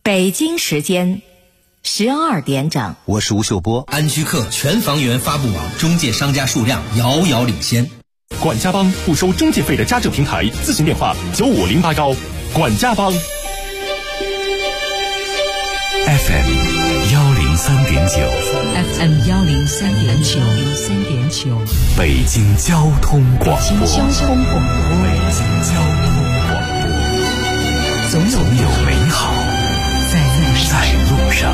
北京时间12点整。 我是吴秀波。 安居客全房源发布网中介商家数量遥遥领先。 管家帮不收中介费的家政平台，咨询电话95081。管家帮 FM 103.9 北京交通广播。总有美好在路上。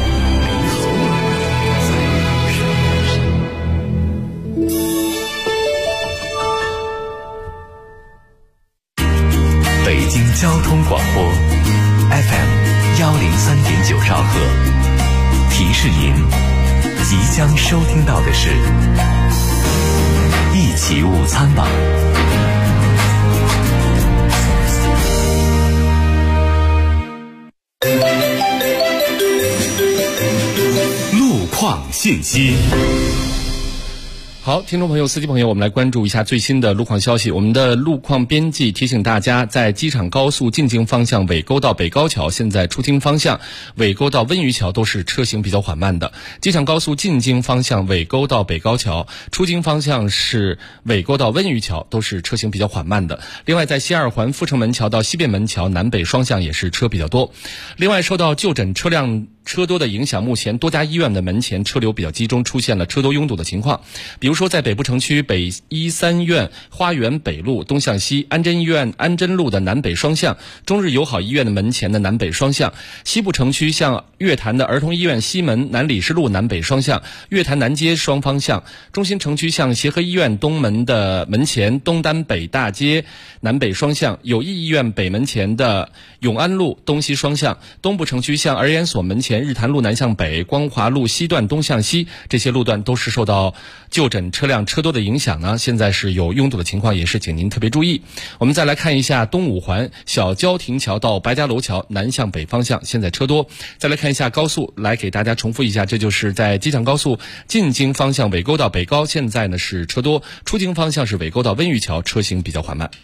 北京交通广播 FM 103.9兆赫，提示您即将收听到的是一起午餐吧。路况信息。 好，听众朋友、司机朋友，我们来关注一下最新的路况消息。我们的路况编辑提醒大家，在机场高速进京方向尾沟到北高桥，现在出京方向尾沟到温榆桥都是车行比较缓慢的。机场高速进京方向尾沟到北高桥，出京方向是尾沟到温榆桥都是车行比较缓慢的。另外，在西二环阜成门桥到西便门桥南北双向也是车比较多。另外，受到就诊车多的影响，目前多家医院的门前车流比较集中，出现了车多拥堵的情况。比如说，在北部城区北医三院花园北路东向西，安贞医院安贞路的南北双向，中日友好医院的门前的南北双向；西部城区向月坛的儿童医院西门南礼士路南北双向，月坛南街双方向；中心城区向协和医院东门的门前东单北大街南北双向，友谊医院北门前的永安路东西双向；东部城区向儿研所门前日坛路南向北，光华路西段东向西，这些路段都是受到就诊车辆车多的影响呢，现在是有拥堵的情况，也是请您特别注意。我们再来看一下东五环小交亭桥到白家楼桥南向北方向，现在车多。再来看一下高速，来给大家重复一下，这就是在机场高速进京方向尾沟到北高，现在呢是车多，出京方向是尾沟到温榆桥，车行比较缓慢。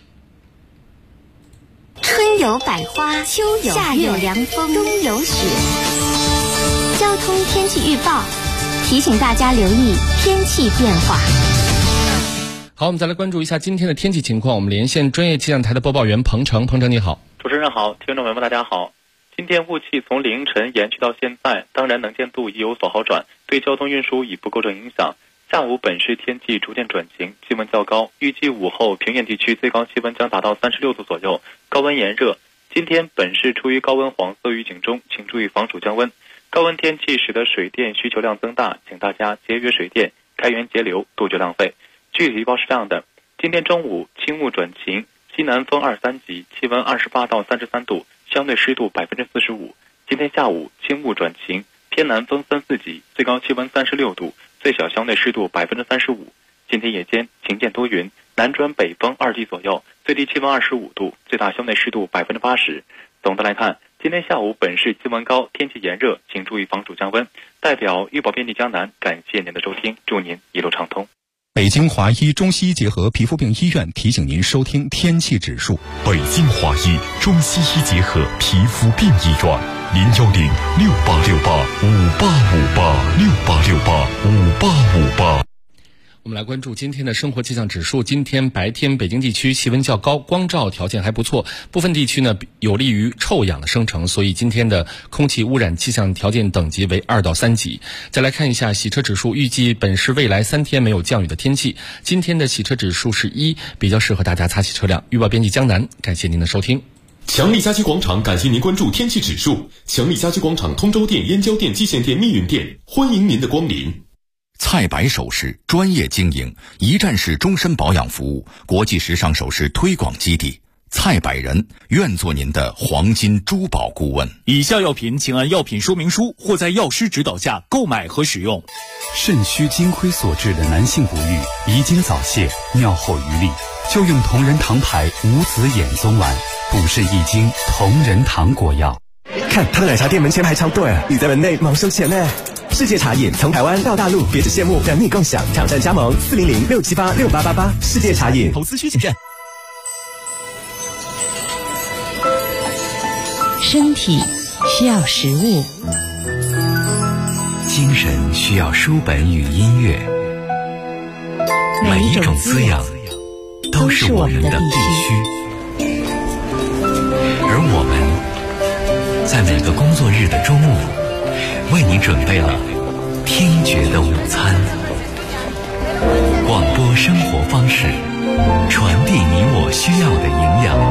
春有百花，秋有夏有凉风，冬有雪。交通天气预报提醒大家留意天气变化。 好，我们再来关注一下今天的天气情况。我们连线专业气象台的播报员彭程。彭程你好。 主持人好，听众朋友们大家好。今天雾气从凌晨延续到现在，当然能见度已有所好转，对交通运输已不构成影响。下午本市天气逐渐转晴，气温较高，预计午后平原地区最高气温将达到36度左右，高温炎热。今天本市处于高温黄色预警中，请注意防暑降温。高温天气使得水电需求量增大，请大家节约水电，开源节流，杜绝浪费。具体预报是这样的：今天中午轻雾转晴，西南风2、3级，气温28到33度，相对湿度45%。今天下午轻雾转晴，偏南风3、4级，最高气温36度，最小相对湿度35%。今天夜间晴间多云，南转北风2级左右，最低气温25度，最大相对湿度80%。总的来看，今天下午本市气温高，天气炎热，请注意防暑降温。代表预报编辑江南，感谢您的收听，祝您一路畅通。 北京华医中西医结合皮肤病医院提醒您收听天气指数。 北京华医中西医结合皮肤病医院，0106868585858，68685858。 我们来关注今天的生活气象指数。今天白天北京地区气温较高，光照条件还不错，部分地区呢有利于臭氧的生成，所以今天的空气污染气象条件等级为2到3级。再来看一下洗车指数，预计本市未来3天没有降雨的天气，今天的洗车指数是1，比较适合大家擦洗车辆。预报编辑江南，感谢您的收听。 强力家居广场感谢您关注天气指数。强力家居广场通州店、燕郊店、蓟县店、密云店，欢迎您的光临。 蔡白首饰专业经营，一站式终身保养服务，国际时尚首饰推广基地。蔡百人愿做您的黄金珠宝顾问。 以下药品请按药品说明书或在药师指导下购买和使用。 肾虚金亏所致的男性不育、遗精早泄、尿后余力，就用同仁堂牌无籽眼松丸，补肾益精同仁堂果药。 看他的奶茶店门前排长队，你在门内忙收钱呢。世界茶饮从台湾到大陆，别只羡慕，让你共享。挑战加盟400-678-6888。世界茶饮， 投资需谨慎。 身体需要食物， 精神需要书本与音乐。每一种滋养都是我们的必须。而我们在每个工作日的中午，为你准备了听觉的午餐。广播生活方式，传递你我需要的营养。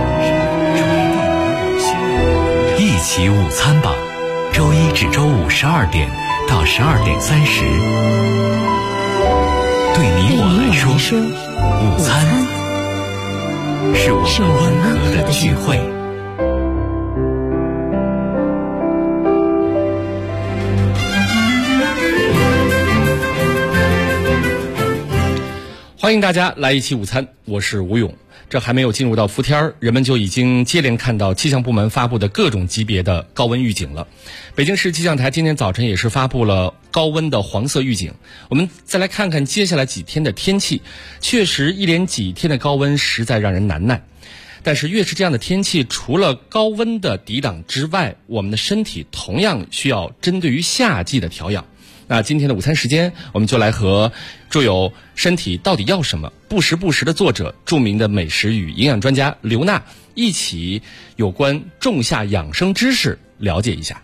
一起午餐吧，周一至周五12点到12点30。对你我来说，午餐是我们温和的聚会。 欢迎大家来一起午餐，我是吴勇。这还没有进入到伏天儿，人们就已经接连看到气象部门发布的各种级别的高温预警了。北京市气象台今天早晨也是发布了高温的黄色预警。我们再来看看接下来几天的天气，确实一连几天的高温实在让人难耐。但是越是这样的天气，除了高温的抵挡之外，我们的身体同样需要针对于夏季的调养。那今天的午餐时间，我们就来和著有《身体到底要什么？不时不食》的作者、著名的美食与营养专家刘娜一起有关仲夏养生知识了解一下。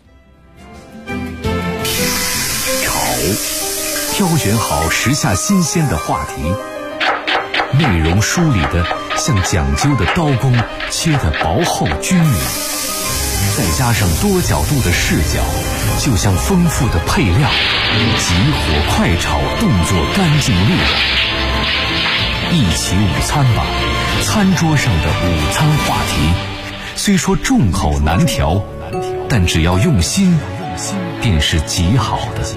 挑选好时下新鲜的话题，内容梳理的像讲究的刀工，切得薄厚均匀，再加上多角度的视角，就像丰富的配料，急火快炒，动作干净利落。一起午餐吧，餐桌上的午餐话题，虽说众口难调，但只要用心，便是极好的。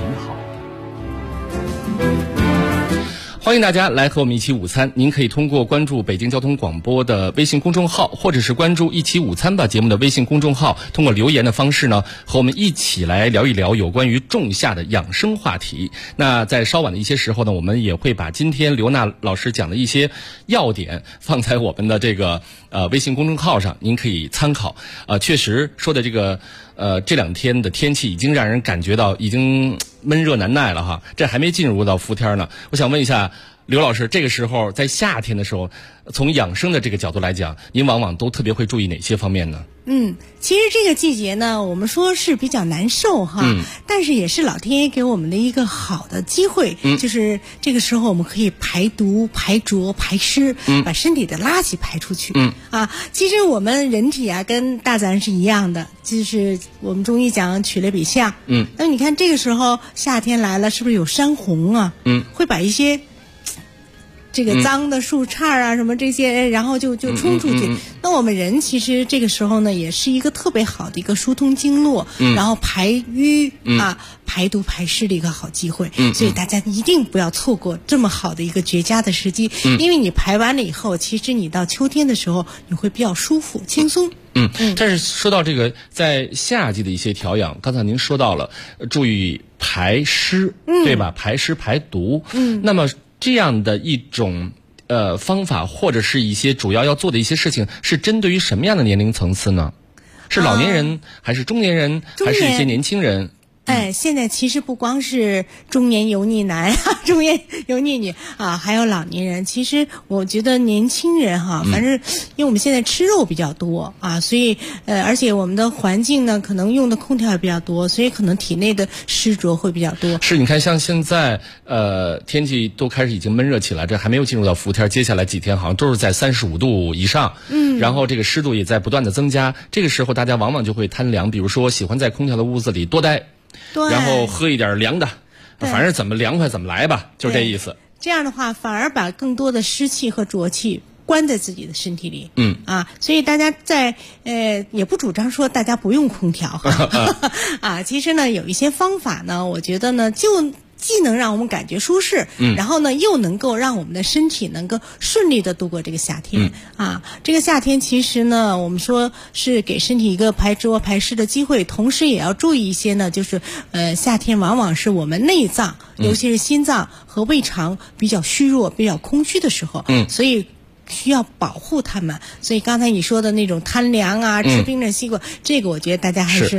欢迎大家来和我们一起午餐，您可以通过关注北京交通广播的微信公众号，或者是关注一起午餐吧节目的微信公众号，通过留言的方式呢，和我们一起来聊一聊有关于仲夏的养生话题。那在稍晚的一些时候呢，我们也会把今天刘娜老师讲的一些要点放在我们的这个微信公众号上，您可以参考。确实说的这个这两天的天气已经让人感觉到已经闷热难耐了哈，这还没进入到伏天呢。我想问一下刘老师，这个时候在夏天的时候，从养生的这个角度来讲，您往往都特别会注意哪些方面呢？ 其实这个季节呢，我们说是比较难受哈，但是也是老天爷给我们的一个好的机会，就是这个时候我们可以排毒、排浊、排湿，把身体的垃圾排出去。其实我们人体啊，跟大自然是一样的，就是我们中医讲取类比象。那你看这个时候夏天来了，是不是有山洪啊？会把一些这个脏的树杈啊什么这些，然后就冲出去。那我们人其实这个时候呢，也是一个特别好的一个疏通经络，然后排瘀排毒排湿的一个好机会。所以大家一定不要错过这么好的一个绝佳的时机，因为你排完了以后，其实你到秋天的时候，你会比较舒服轻松。 但是说到这个在夏季的一些调养，刚才您说到了注意排湿，对吧？排湿排毒。那么这样的一种方法，或者是一些主要要做的一些事情，是针对于什么样的年龄层次呢？是老年人，还是中年人，还是一些年轻人？ 现在其实不光是中年油腻男中年油腻女还有老年人。其实我觉得年轻人反正因为我们现在吃肉比较多所以而且我们的环境呢，可能用的空调也比较多，所以可能体内的湿浊会比较多。 是，你看像现在天气都开始已经闷热起来，这还没有进入到伏天，接下来几天好像都是在35度以上，然后这个湿度也在不断的增加。这个时候大家往往就会贪凉，比如说喜欢在空调的屋子里多待，然后喝一点凉的，反正怎么凉快怎么来吧，就是这意思。 这样的话反而把更多的湿气和浊气关在自己的身体里。所以大家在也不主张说大家不用空调其实呢有一些方法呢，我觉得呢就既能让我们感觉舒适，然后呢又能够让我们的身体能够顺利的度过这个夏天。这个夏天其实呢，我们说是给身体一个排浊排湿的机会，同时也要注意一些呢，就是夏天往往是我们内脏，尤其是心脏和胃肠比较虚弱、比较空虚的时候，所以需要保护他们。所以刚才你说的那种贪凉吃冰镇西瓜，这个我觉得大家还是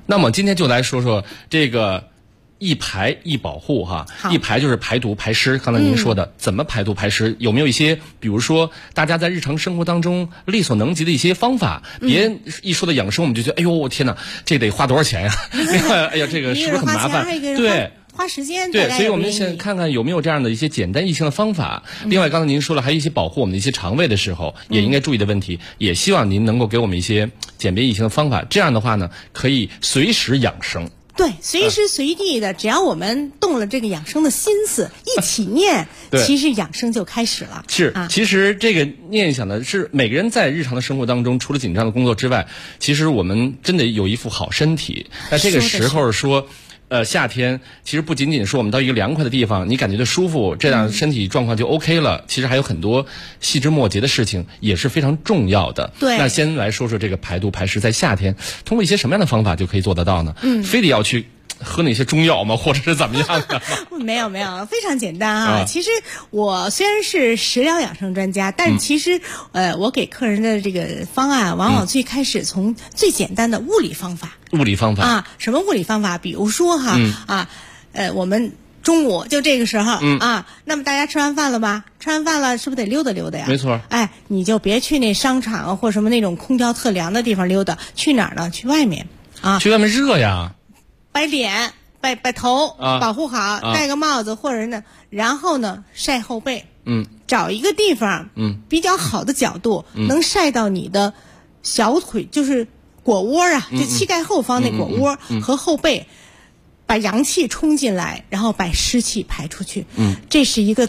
那么今天就来说说这个一排一保护哈，一排就是排毒排湿。刚才您说的，怎么排毒排湿？有没有一些，比如说大家在日常生活当中力所能及的一些方法？别一说到养生，我们就觉得，哎呦，我天哪，这得花多少钱呀？哎呀，这个是不是很麻烦？对。 花时间对，所以我们先看看有没有这样的一些简单易行的方法。另外，刚才您说了，还有一些保护我们的一些肠胃的时候也应该注意的问题，也希望您能够给我们一些简便易行的方法。这样的话呢，可以随时养生。 对，随时随地的，只要我们动了这个养生的心思，一起念，其实养生就开始了。 是，其实这个念想的是每个人在日常的生活当中，除了紧张的工作之外，其实我们真的有一副好身体。在这个时候说。夏天其实不仅仅是我们到一个凉快的地方，你感觉到舒服，这样身体状况就 OK 了。其实还有很多细枝末节的事情也是非常重要的。 对， 那先来说说这个排毒排湿，在夏天通过一些什么样的方法就可以做得到呢？非得要去喝哪些中药吗？或者是怎么样的？ 没有，非常简单啊。其实我虽然是食疗养生专家，但是其实我给客人的这个方案，往往最开始从最简单的物理方法。 物理方法啊？什么物理方法？比如说哈我们中午就这个时候那么大家吃完饭了吧？吃完饭了是不是得溜达溜达呀？ 没错。 哎，你就别去那商场或什么那种空调特凉的地方溜达，去哪儿呢？去外面啊？ 去外面热呀。 摆脸，摆头，保护好，戴个帽子，或者呢，然后呢晒后背，找一个地方，比较好的角度，能晒到你的小腿，就是腘窝啊，就膝盖后方那腘窝和后背，把阳气冲进来，然后把湿气排出去。这是一个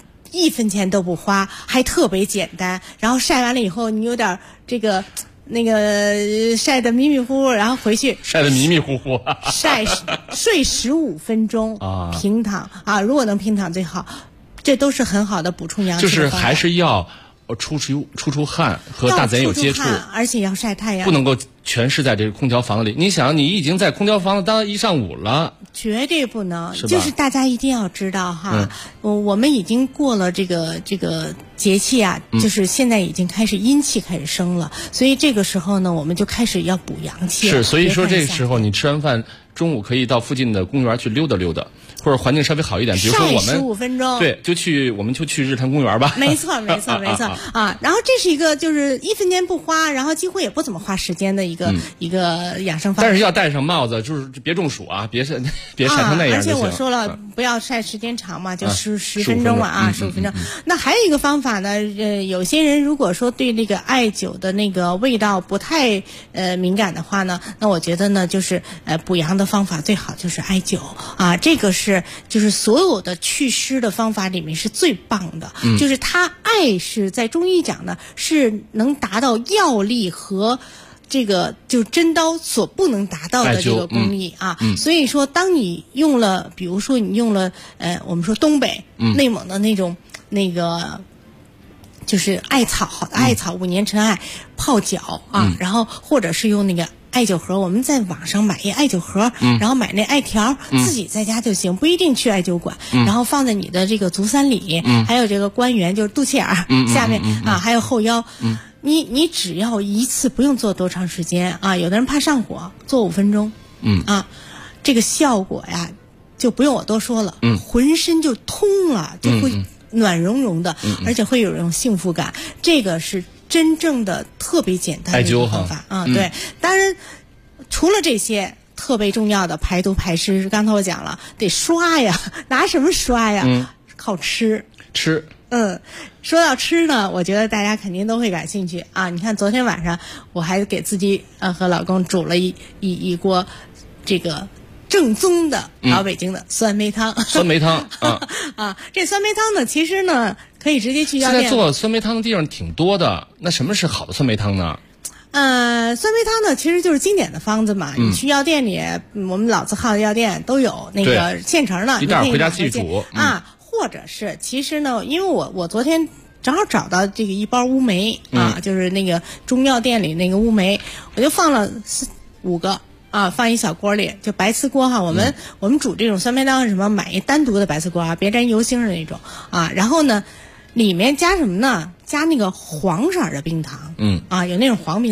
1分钱都不花，还特别简单。然后晒完了以后，你有点这个。那个晒得迷迷糊糊，然后回去晒得迷迷糊糊， 睡15分钟平躺如果能平躺最好，这都是很好的补充阳气的方法。 就是还是要出汗和大自然有接触， 而且要晒太阳， 不能够全是在这个空调房子里。你想，你已经在空调房子待1上午了， 绝对不能。就是大家一定要知道哈，我们已经过了这个节气就是现在已经开始阴气开始生了，所以这个时候呢，我们就开始要补阳气了。 是，所以说这个时候你吃完饭，中午可以到附近的公园去溜达溜达。或者环境稍微好一点，比如说我们 15分钟， 对，我们就去日坛公园吧。 没错然后这是一个就是1分钱不花，然后几乎也不怎么花时间的一个养生方法。 但是要戴上帽子，就是别中暑别晒成那样。 而且我说了，不要晒时间长嘛，就10分钟嘛15分钟。那还有一个方法呢，有些人如果说对那个艾灸的那个味道不太敏感的话呢，那我觉得呢，就是补阳的方法最好就是艾灸这个就是所有的祛湿的方法里面是最棒的，就是它艾是在中医讲呢，是能达到药力和这个就针刀所不能达到的这个功力所以说当你用了，比如说你用了我们说东北内蒙的那种那个就是艾草，好的艾草5年陈艾泡脚然后或者是用那个艾灸盒，我们在网上买一艾灸盒，然后买那艾条，自己在家就行，不一定去艾灸馆，然后放在你的这个足三里，还有这个关元，就是肚脐眼下面还有后腰，你只要一次，不用做多长时间有的人怕上火，做5分钟，这个效果呀，就不用我多说了，浑身就通了，就会暖融融的，而且会有一种幸福感，这个是真正的特别简单的一个方法对，当然除了这些特别重要的排毒排湿，刚才我讲了，得刷呀，拿什么刷呀？靠吃。说到吃呢，我觉得大家肯定都会感兴趣你看昨天晚上我还给自己和老公煮了一锅这个正宗的老北京的酸梅汤。 酸梅汤这酸梅汤呢，其实呢可以直接去药店。 现在做酸梅汤的地方挺多的，那什么是好的酸梅汤呢？ 酸梅汤呢，其实就是经典的方子嘛。你去药店里，我们老字号的药店都有那个现成的， 一袋回家自己煮或者是其实呢，因为我昨天正好找到这个一包乌梅就是那个中药店里那个乌梅，我就放了5个。放一小锅里，就白瓷锅我们煮这种酸梅汤是什么？买一单独的白瓷锅别沾油星的那种然后呢，里面加什么呢？加那个黄色的冰糖有那种黄冰糖，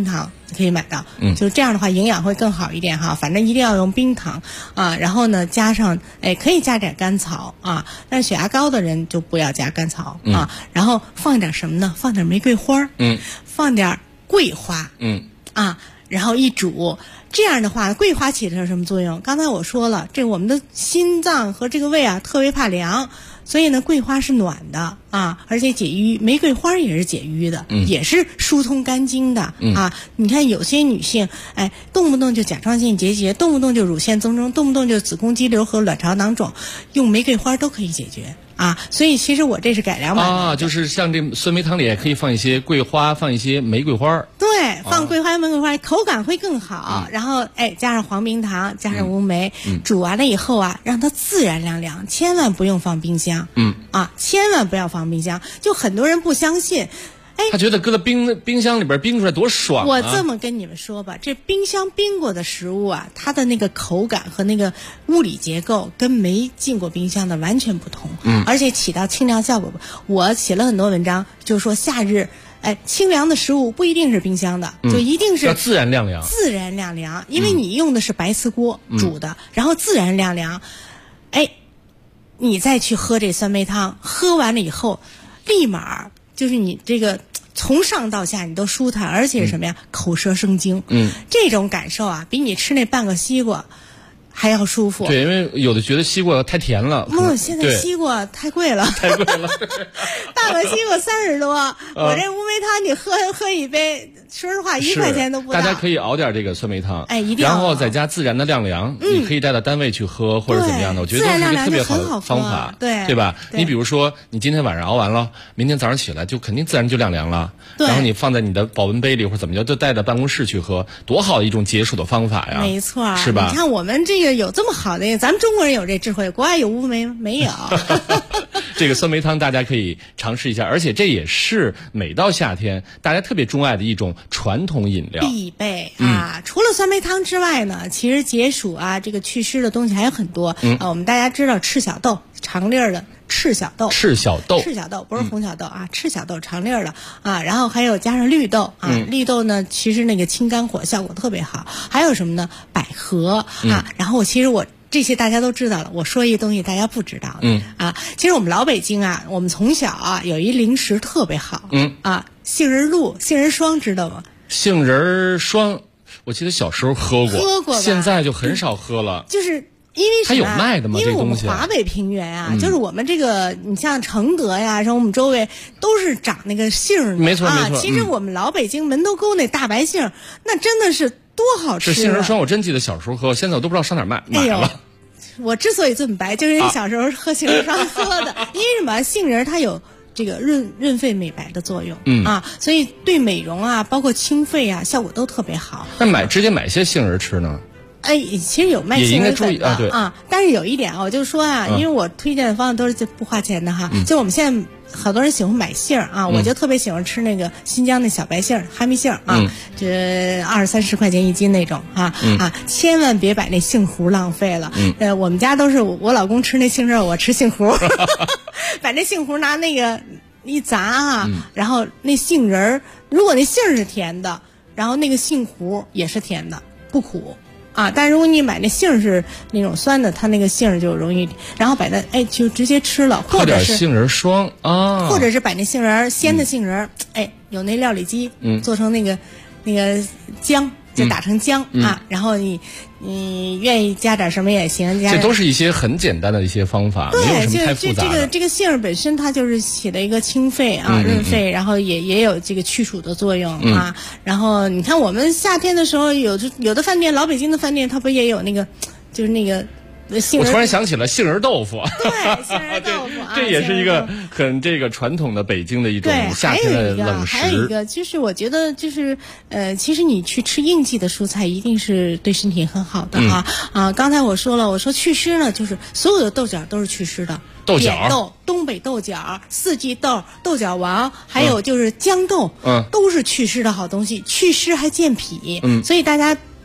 可以买到。就是这样的话营养会更好一点哈。反正一定要用冰糖啊，然后呢加上可以加点甘草啊，但是血压高的人就不要加甘草啊。然后放点什么呢？放点玫瑰花，放点桂花，然后一煮。这样的话，桂花起的是什么作用？刚才我说了，这我们的心脏和这个胃啊特别怕凉，所以呢，桂花是暖的啊，而且解郁。玫瑰花也是解郁的，也是疏通肝经的啊。你看有些女性，动不动就甲状腺结节，动不动就乳腺增生，动不动就子宫肌瘤和卵巢囊肿，用玫瑰花都可以解决。所以其实我这是改良版的就是像这酸梅汤里也可以放一些桂花，放一些玫瑰花。 对，放桂花、玫瑰花，口感会更好。然后加上黄冰糖，加上乌梅，煮完了以后啊，让它自然凉凉，千万不用放冰箱。千万不要放冰箱。就很多人不相信。 他觉得搁在冰箱里边冰出来多爽啊！ 我这么跟你们说吧，这冰箱冰过的食物啊，它的那个口感和那个物理结构跟没进过冰箱的完全不同。而且起到清凉效果。我写了很多文章，就是说夏日清凉的食物不一定是冰箱的，就一定是要自然晾凉。 自然晾凉，因为你用的是白瓷锅煮的，然后自然晾凉。你再去喝这酸梅汤，喝完了以后，立马就是你这个从上到下你都舒坦，而且什么呀，口舌生津。这种感受啊，比你吃那半个西瓜还要舒服。 对，因为有的觉得西瓜太甜了。 现在西瓜太贵了， 太贵了， 半个西瓜30多。我这乌梅汤你喝一杯，说实话1块钱都不到。 大家可以熬点这个酸梅汤， 一定要， 然后再加自然的晾凉。你可以带到单位去喝，或者怎么样的，我觉得这是一个特别好的方法，对吧？你比如说，你今天晚上熬完了，明天早上起来就肯定自然就晾凉了。然后你放在你的保温杯里或者怎么着，就带到办公室去喝，多好的一种解暑的方法呀！ 没错， 是吧？ 你看我们这个有这么好的，咱们中国人有这智慧，国外有乌梅没有？ 这个酸梅汤大家可以尝试一下，而且这也是每到夏天大家特别钟爱的一种传统饮料， 必备啊！除了酸梅汤之外呢，其实解暑啊，这个祛湿的东西还有很多。我们大家知道赤小豆，长粒儿的赤小豆不是红小豆啊，赤小豆长粒儿的啊，然后还有加上绿豆啊，绿豆呢其实那个清肝火效果特别好。还有什么呢？百合啊，然后其实我这些大家都知道了，我说一东西大家不知道的。其实我们老北京啊，我们从小啊有一零食特别好，杏仁露、杏仁霜知道吗？ 杏仁霜，我记得小时候喝过， 吧？ 现在就很少喝了。 就是因为它有卖的吗？ 因为我们华北平原啊，就是我们这个，你像承德呀，说我们周围都是长那个杏的， 没错。 其实我们老北京门头沟那大白杏，那真的是多好吃。 这杏仁霜我真记得小时候喝，现在我都不知道上哪儿买了。 我之所以这么白，就是因为小时候喝杏仁霜喝的。因为什么？杏仁它有这个润肺美白的作用，所以对美容啊，包括清肺啊，效果都特别好。 那直接买些杏仁吃呢？ 其实有卖杏仁粉的但是有一点我就说因为我推荐的方案都是不花钱的哈。就我们现在好多人喜欢买杏我就特别喜欢吃那个新疆的小白杏、哈密杏这20-30块钱一斤那种千万别把那杏核浪费了。我们家都是我老公吃那杏仁，我吃杏核，把那杏核拿那个一砸然后那杏仁，如果那杏是甜的，然后那个杏核也是甜的，不苦。但如果你买那杏是那种酸的，它那个杏就容易，然后把它就直接吃了，或者是杏仁霜或者是把那杏仁鲜的杏仁有那料理机做成那个浆，就打成浆然后你愿意加点什么也行， 这都是一些很简单的一些方法，没有什么太复杂的。 这个杏本身它就是起了一个清肺润肺，然后也有这个去暑的作用然后你看我们夏天的时候有的饭店，老北京的饭店它不也有那个就是那个我突然想起了杏仁豆腐， 对，杏仁豆腐这也是一个很这个传统的北京的一种夏天的冷食。 还有一个就是我觉得就是其实你去吃应季的蔬菜一定是对身体很好的刚才我说了，我说祛湿呢，就是所有的豆角都是祛湿的，扁豆、东北豆角、四季豆、豆角王，还有就是豇豆都是祛湿的好东西，祛湿还健脾所以大家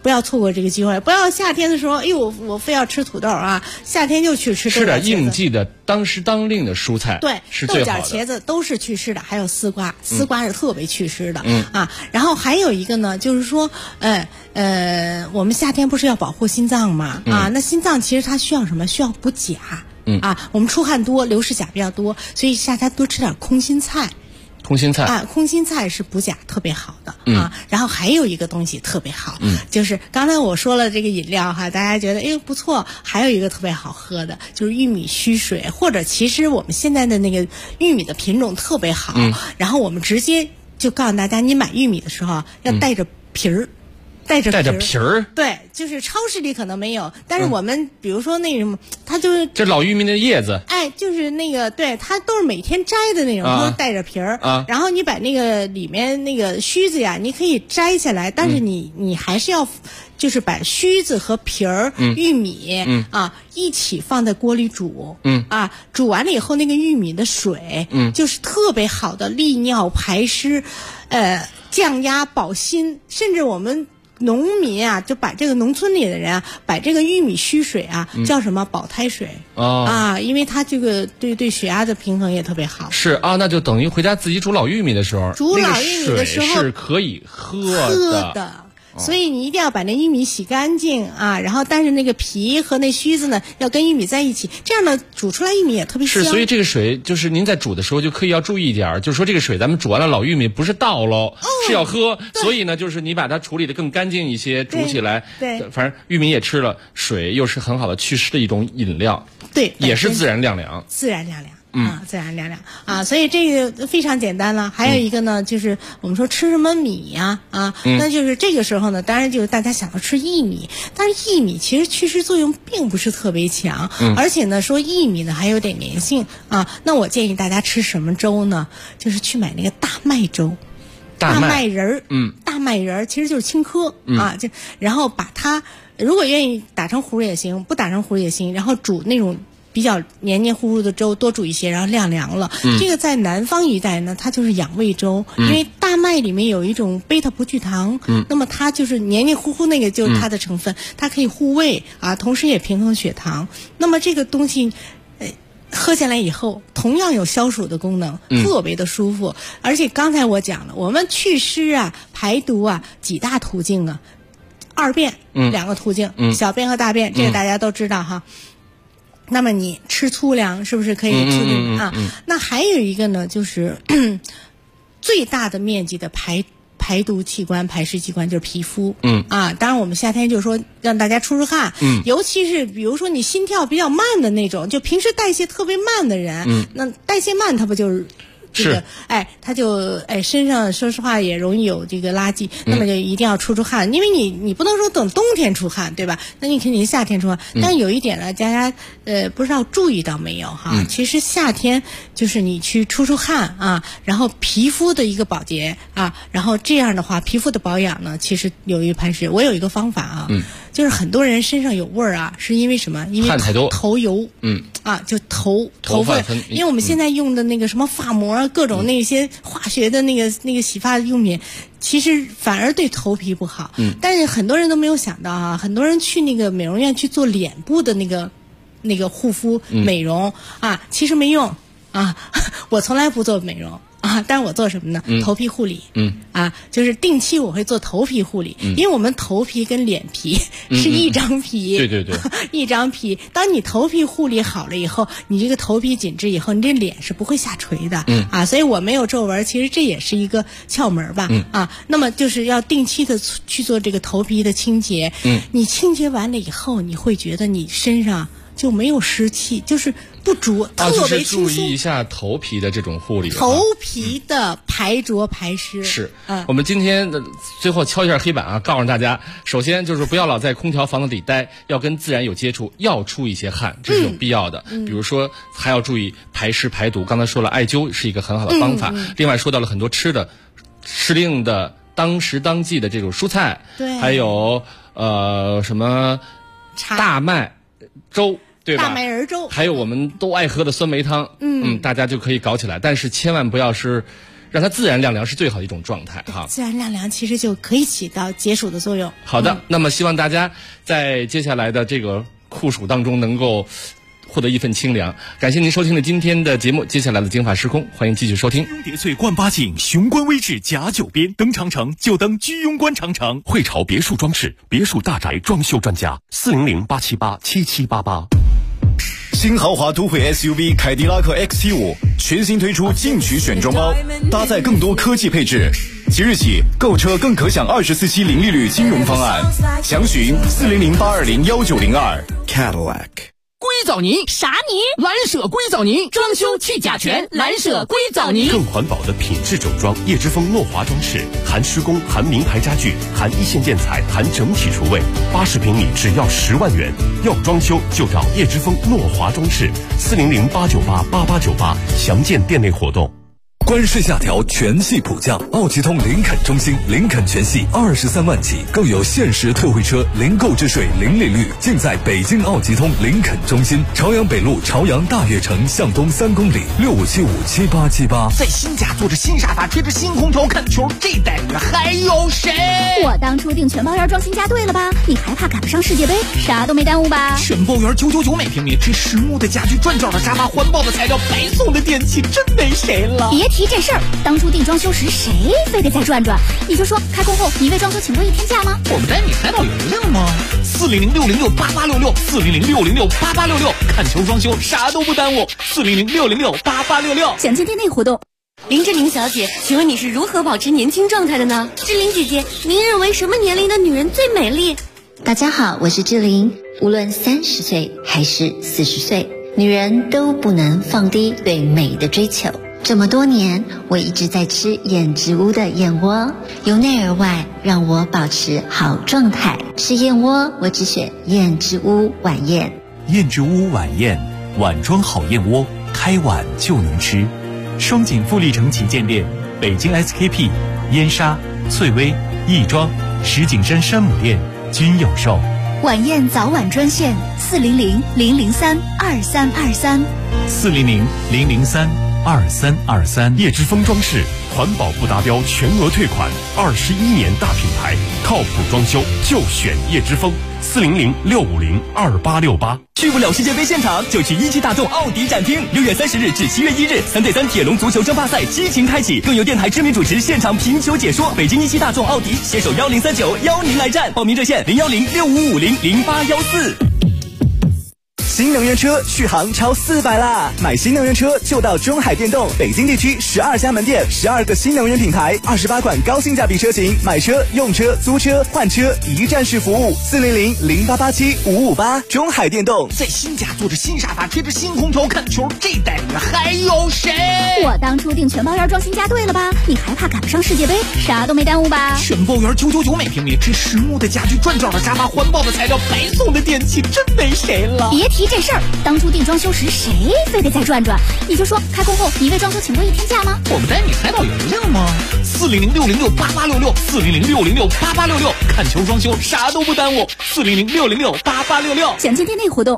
不要错过这个机会，不要夏天的时候，哎呦，我非要吃土豆啊，夏天就去吃点应季的当时当令的蔬菜， 对， 是最好的。 豆角、茄子都是祛湿的，还有丝瓜，丝瓜是特别祛湿的，然后还有一个呢，就是说，我们夏天不是要保护心脏嘛，那心脏其实它需要什么？需要补钾，我们出汗多，流失钾比较多，所以夏天多吃点空心菜。 空心菜空心菜是补钾特别好的然后还有一个东西特别好，就是刚才我说了这个饮料哈，大家觉得哎不错，还有一个特别好喝的，就是玉米须水，或者其实我们现在的那个玉米的品种特别好，然后我们直接就告诉大家，你买玉米的时候要带着皮儿。带着皮儿， 对，就是超市里可能没有，但是我们比如说那什么，它就是这老玉米的叶子， 就是那个，对，它都是每天摘的那种，都是带着皮儿然后你把那个里面那个须子呀，你可以摘下来，但是你还是要，就是把须子和皮儿、玉米一起放在锅里煮，煮完了以后，那个玉米的水，就是特别好的利尿排湿，降压保心，甚至我们。农民啊，就把这个农村里的人啊，把这个玉米须水啊，叫什么保胎水因为它这个对血压的平衡也特别好。 是啊，那就等于回家自己煮老玉米的时候， 煮老玉米的时候是可以喝的。 所以你一定要把那玉米洗干净然后但是那个皮和那须子呢要跟玉米在一起，这样呢煮出来玉米也特别香。 是，所以这个水就是您在煮的时候就可以要注意一点，就是说这个水咱们煮完了老玉米不是倒喽，是要喝。所以呢，就是你把它处理得更干净一些，煮起来， 对， 反正玉米也吃了，水又是很好的祛湿的一种饮料， 对， 也是自然凉凉， 自然凉凉。自然凉凉所以这个非常简单了。还有一个呢，就是我们说吃什么米呀那就是这个时候呢，当然就是大家想要吃薏米，但是薏米其实祛湿作用并不是特别强，而且呢说薏米呢还有点粘性那我建议大家吃什么粥呢？就是去买那个大麦粥。大麦仁儿，大麦仁儿其实就是青稞就然后把它，如果愿意打成糊也行，不打成糊也行，然后煮那种。比较黏黏糊糊的粥多煮一些，然后晾凉了。这个在南方一带呢，它就是养胃粥，因为大麦里面有一种贝塔葡聚糖，那么它就是黏黏糊糊那个就是它的成分，它可以护胃同时也平衡血糖。那么这个东西，喝下来以后同样有消暑的功能，特别的舒服。而且刚才我讲了，我们祛湿排毒几大途径2便，2个途径，小便和大便，这个大家都知道哈。那么你吃粗粮是不是可以促进那还有一个呢，就是最大的面积的排毒器官、排湿器官就是皮肤。当然我们夏天就是说让大家出汗。尤其是比如说你心跳比较慢的那种，就平时代谢特别慢的人，那代谢慢它不就是这个他就身上说实话也容易有这个垃圾，那么就一定要出汗，因为你不能说等冬天出汗，对吧？那你肯定夏天出汗。但是有一点呢，大家不知道注意到没有哈？其实夏天就是你去出汗然后皮肤的一个保洁然后这样的话皮肤的保养呢，其实有一排湿。我有一个方法就是很多人身上有味儿是因为什么？因为头油就头发，因为我们现在用的那个什么发膜各种那些化学的那个洗发用品，其实反而对头皮不好。但是很多人都没有想到很多人去那个美容院去做脸部的那个护肤美容其实没用我从来不做美容但是我做什么呢？头皮护理就是定期我会做头皮护理，因为我们头皮跟脸皮是一张皮， 对一张皮。当你头皮护理好了以后，你这个头皮紧致以后，你这脸是不会下垂的所以我没有皱纹，其实这也是一个窍门吧那么就是要定期的去做这个头皮的清洁你清洁完了以后，你会觉得你身上就没有湿气，就是不浊，特别轻松。 就是注意一下头皮的这种护理， 头皮的排浊排湿。 是，我们今天的最后敲一下黑板告诉大家，首先就是不要老在空调房子里待，要跟自然有接触，要出一些汗，这是有必要的。比如说还要注意排湿排毒，刚才说了艾灸是一个很好的方法。另外说到了很多吃的，时令的当时当季的这种蔬菜， 对， 还有什么大麦粥，对吧？ 大麦仁粥， 还有我们都爱喝的酸梅汤，大家就可以搞起来，但是千万不要是让它自然晾凉是最好的一种状态哈。 自然晾凉其实就可以起到解暑的作用。 好的，那么希望大家在接下来的这个酷暑当中能够获得一份清凉。感谢您收听了今天的节目，接下来的京法时空，欢迎继续收听。 雍叠翠冠八景，雄关威志甲九边，登长城就登居庸关长城。 汇潮别墅装饰，别墅大宅装修专家，400-878-7788。 新豪华都会 SUV 凯迪拉克 XT5 全新推出进取选装包，搭载更多科技配置。即日起购车更可享24期零利率金融方案，详询400-820-1902 Cadillac。 硅藻泥啥泥？蓝舍硅藻泥，装修去甲醛，蓝舍硅藻泥。 更环保的品质整装，叶之峰诺华装饰，含施工，含名牌家具，含一线建材，含整体厨卫，80平米只要10万元。要装修就找叶之峰诺华装饰，400-898-8898，详见店内活动。 关税下调，全系普降，奥吉通林肯中心，林肯全系23万起，更有限时特惠车，零购置税，零利率，尽在北京奥吉通林肯中心，朝阳北路朝阳大悦城向东3公里，65757878。 在新家坐着新沙发，吹着新空调看球，这待遇还有谁？ 我当初订全包园装新家对了吧？你还怕赶不上世界杯？啥都没耽误吧？ 全包园999每平米，这实木的家具，转角的沙发，环保的材料，白送的电器，真没谁了。 别提这事儿，当初订装修时谁非得再转转？你就说开工后你为装修请过1天假吗？ 我们带你海岛邮令吗？400-606-8866，400-606-8866，看球装修啥都不耽误，400-606-8866。 详见店内活动。 林志玲小姐，请问你是如何保持年轻状态的呢？志玲姐姐，您认为什么年龄的女人最美丽？ 大家好，我是志玲。无论30岁还是40岁，女人都不能放低对美的追求。这么多年，我一直在吃燕之屋的燕窝，由内而外让我保持好状态。吃燕窝，我只选燕之屋晚宴。 燕之屋晚宴，碗装好燕窝，开碗就能吃。双井富力城旗舰店、北京 SKP、燕莎、翠微、亦庄、石景山山姆店均有售。 晚宴早晚专线400-003-2323 400-003-2323。 叶之峰装饰，环保不达标全额退款，21年大品牌，靠谱装修就选叶之峰，400-650-2868。 去不了世界杯现场，就去一汽大众奥迪展厅。6月30日至7月1日，3对3铁笼足球争霸赛激情开启，更有电台知名主持现场评球解说。北京一汽大众奥迪携手1039邀您来战，报名热线010-6550-0814。新能源车续航超400啦！买新能源车就到中海电动，北京地区12家门店，12个新能源品牌，28款高性价比车型，买车、用车、租车、换车一站式服务，400-0887-558。中海电动， 在新家坐着新沙发，吹着新空调看球，这待遇还有谁？ 我当初订全包园装新家对了吧？你还怕赶不上世界杯？啥都没耽误吧？ 全包园999每平米，这实木的家具，转角的沙发，环保的材料，白送的电器，真没谁了。 别提这事儿，当初订装修时谁非得再转转？你就说开工后你为装修请过1天假吗？ 我们带你海岛邮令吗？400-606-8866，400-606-8866，看球装修啥都不耽误，400-606-8866。 详见店内活动。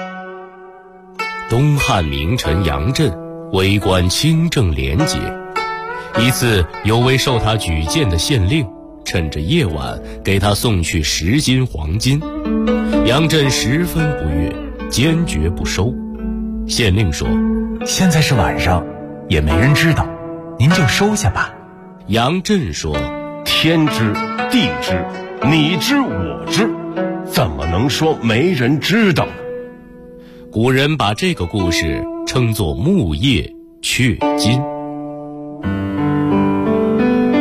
东汉名臣杨震为官清正廉洁，一次有位受他举荐的县令趁着夜晚给他送去10斤黄金，杨震十分不悦，坚决不收。县令说：“ 现在是晚上，也没人知道，您就收下吧。” 杨震说：“ 天知地知，你知我知，怎么能说没人知道呢？” 古人把这个故事称作木叶雀金。